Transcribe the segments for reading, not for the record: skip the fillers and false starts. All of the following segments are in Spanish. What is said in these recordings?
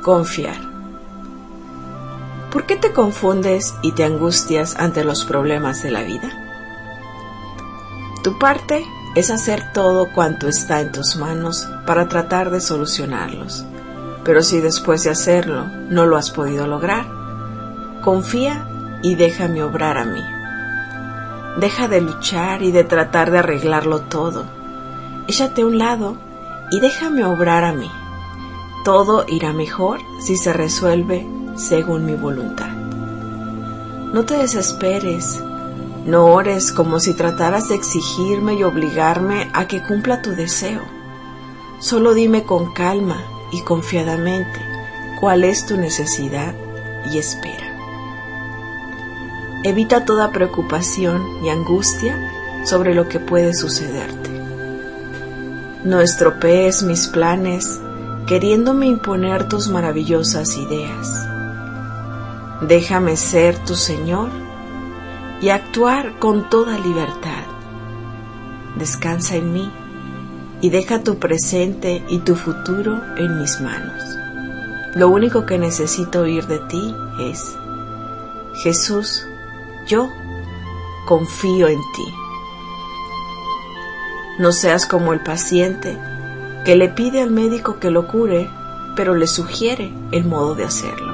Confiar. ¿Por qué te confundes y te angustias ante los problemas de la vida? Tu parte es hacer todo cuanto está en tus manos para tratar de solucionarlos. Pero si después de hacerlo no lo has podido lograr, confía y déjame obrar a mí. Deja de luchar y de tratar de arreglarlo todo. Échate a un lado y déjame obrar a mí. Todo irá mejor si se resuelve según mi voluntad. No te desesperes, no ores como si trataras de exigirme y obligarme a que cumpla tu deseo. Solo dime con calma y confiadamente cuál es tu necesidad y espera. Evita toda preocupación y angustia sobre lo que puede sucederte. No estropees mis planes queriéndome imponer tus maravillosas ideas. Déjame ser tu Señor y actuar con toda libertad. Descansa en mí y deja tu presente y tu futuro en mis manos. Lo único que necesito oír de ti es: Jesús, yo confío en ti. No seas como el paciente que le pide al médico que lo cure, pero le sugiere el modo de hacerlo.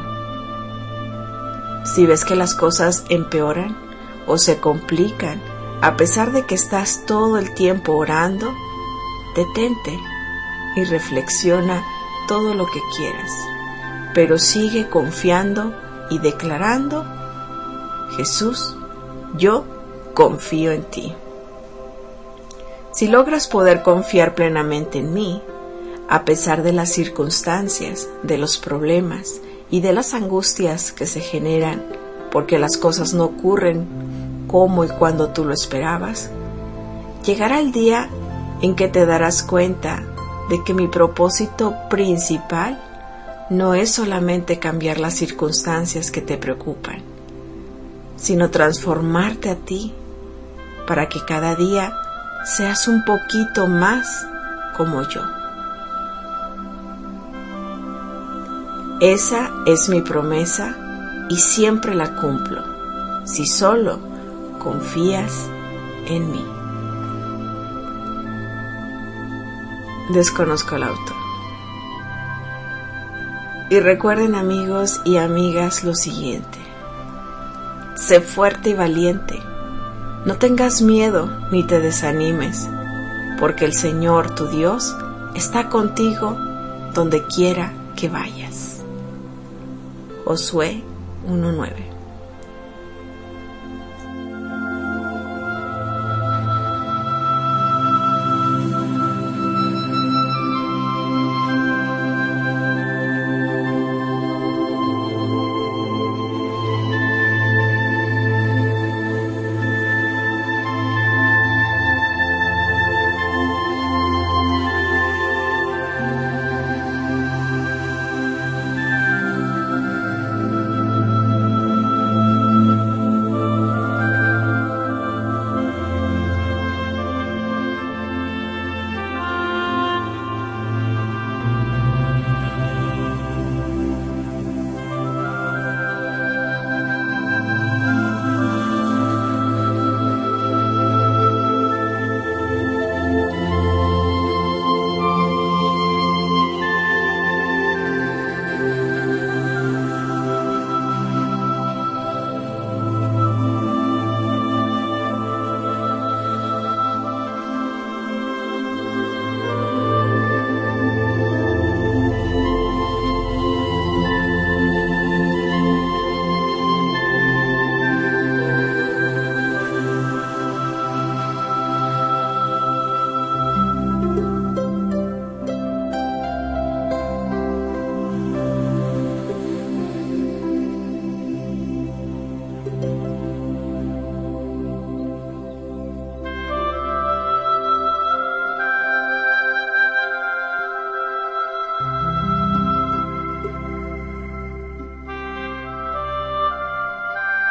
Si ves que las cosas empeoran o se complican, a pesar de que estás todo el tiempo orando, detente y reflexiona todo lo que quieras, pero sigue confiando y declarando: Jesús, yo confío en ti. Si logras poder confiar plenamente en mí, a pesar de las circunstancias, de los problemas y de las angustias que se generan porque las cosas no ocurren como y cuando tú lo esperabas, llegará el día en que te darás cuenta de que mi propósito principal no es solamente cambiar las circunstancias que te preocupan, sino transformarte a ti para que cada día seas un poquito más como yo. Esa es mi promesa y siempre la cumplo, si solo confías en mí. Desconozco el autor. Y recuerden, amigos y amigas, lo siguiente: sé fuerte y valiente. No tengas miedo ni te desanimes, porque el Señor, tu Dios, está contigo donde quiera que vayas. Josué 1:9.